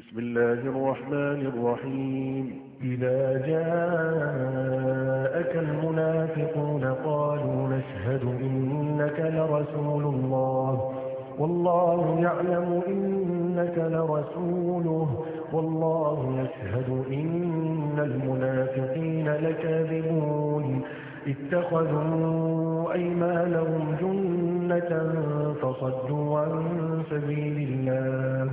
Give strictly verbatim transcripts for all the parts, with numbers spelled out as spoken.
بسم الله الرحمن الرحيم إذا جاءك المنافقون قالوا نشهد إنك لرسول الله والله يعلم إنك لرسوله والله يشهد إن المنافقين لكاذبون اتخذوا أيمانهم جنة فصدوا عن سبيل الله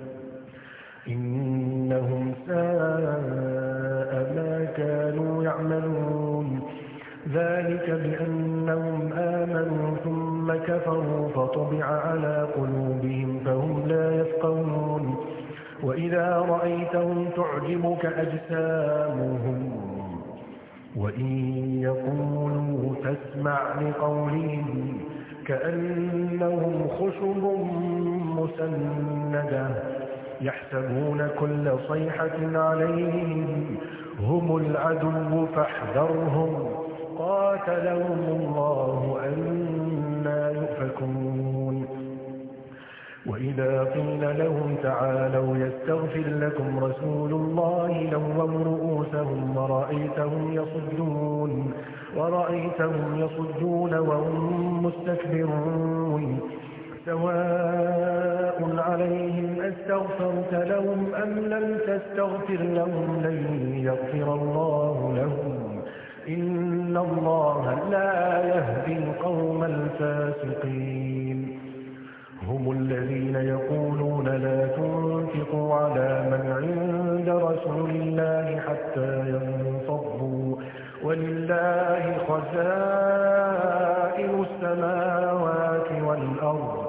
إنهم ساء ما كانوا يعملون ذلك بأنهم آمنوا ثم كفروا فطبع على قلوبهم فهم لا يفقهون وإذا رأيتهم تعجبك أجسامهم وإن يقولوا تسمع لقولهم كأنهم خشب مسندة يحسبون كل صيحة عليهم هم العدو فاحذرهم قاتلهم الله أنى يؤفكون وإذا قيل لهم تعالوا يستغفر لكم رسول الله لووا رؤوسهم ورأيتهم يصدون ورأيتهم يصدون وهم مستكبرون سواء عليهم أستغفرت لهم أم لم تستغفر لهم لن يغفر الله لهم إن الله لا يهدي القوم الفاسقين هم الذين يقولون لا تنفقوا على من عند رسول الله حتى ينفضوا ولله خزائن السماوات والأرض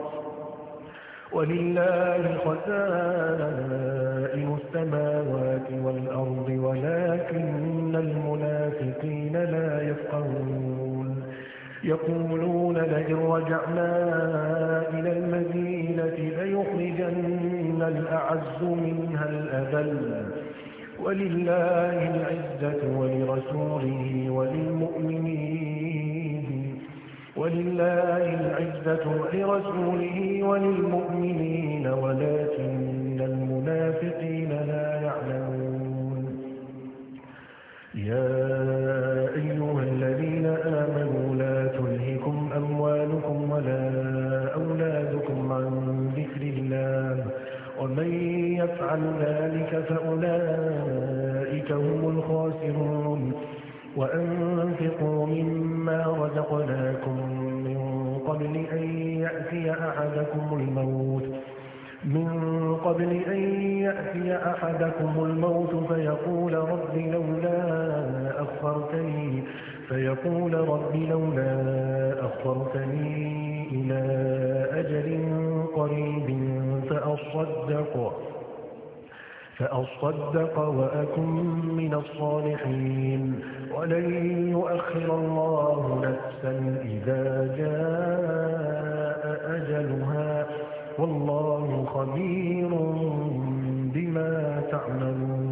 ولله خزائن السماوات والأرض ولكن المنافقين لا يفقهون يقولون لئن رجعنا إلى المدينة ليخرجن الأعز منها الأذل ولله العزة ولرسوله وللمؤمنين ولله العزة ولرسوله وللمؤمنين ولكن المنافقين لا يعلمون يا أيها الذين آمنوا لا تلهكم أموالكم ولا أولادكم عن ذكر الله ومن يفعل ذلك فأولئك هم الخاسرون وأنفقوا مما رزقناكم من قبل أن يأتي أحدكم الموت من قبل أن يأتي أحدكم الموت فيقول رب لولا أخرتني فيقول رب لولا أخرتني إلى أجل قريب فأصدق فأصدق وأكن من الصالحين ولن يؤخر الله نفسا إذا جاء أجلها والله خبير بما تعملون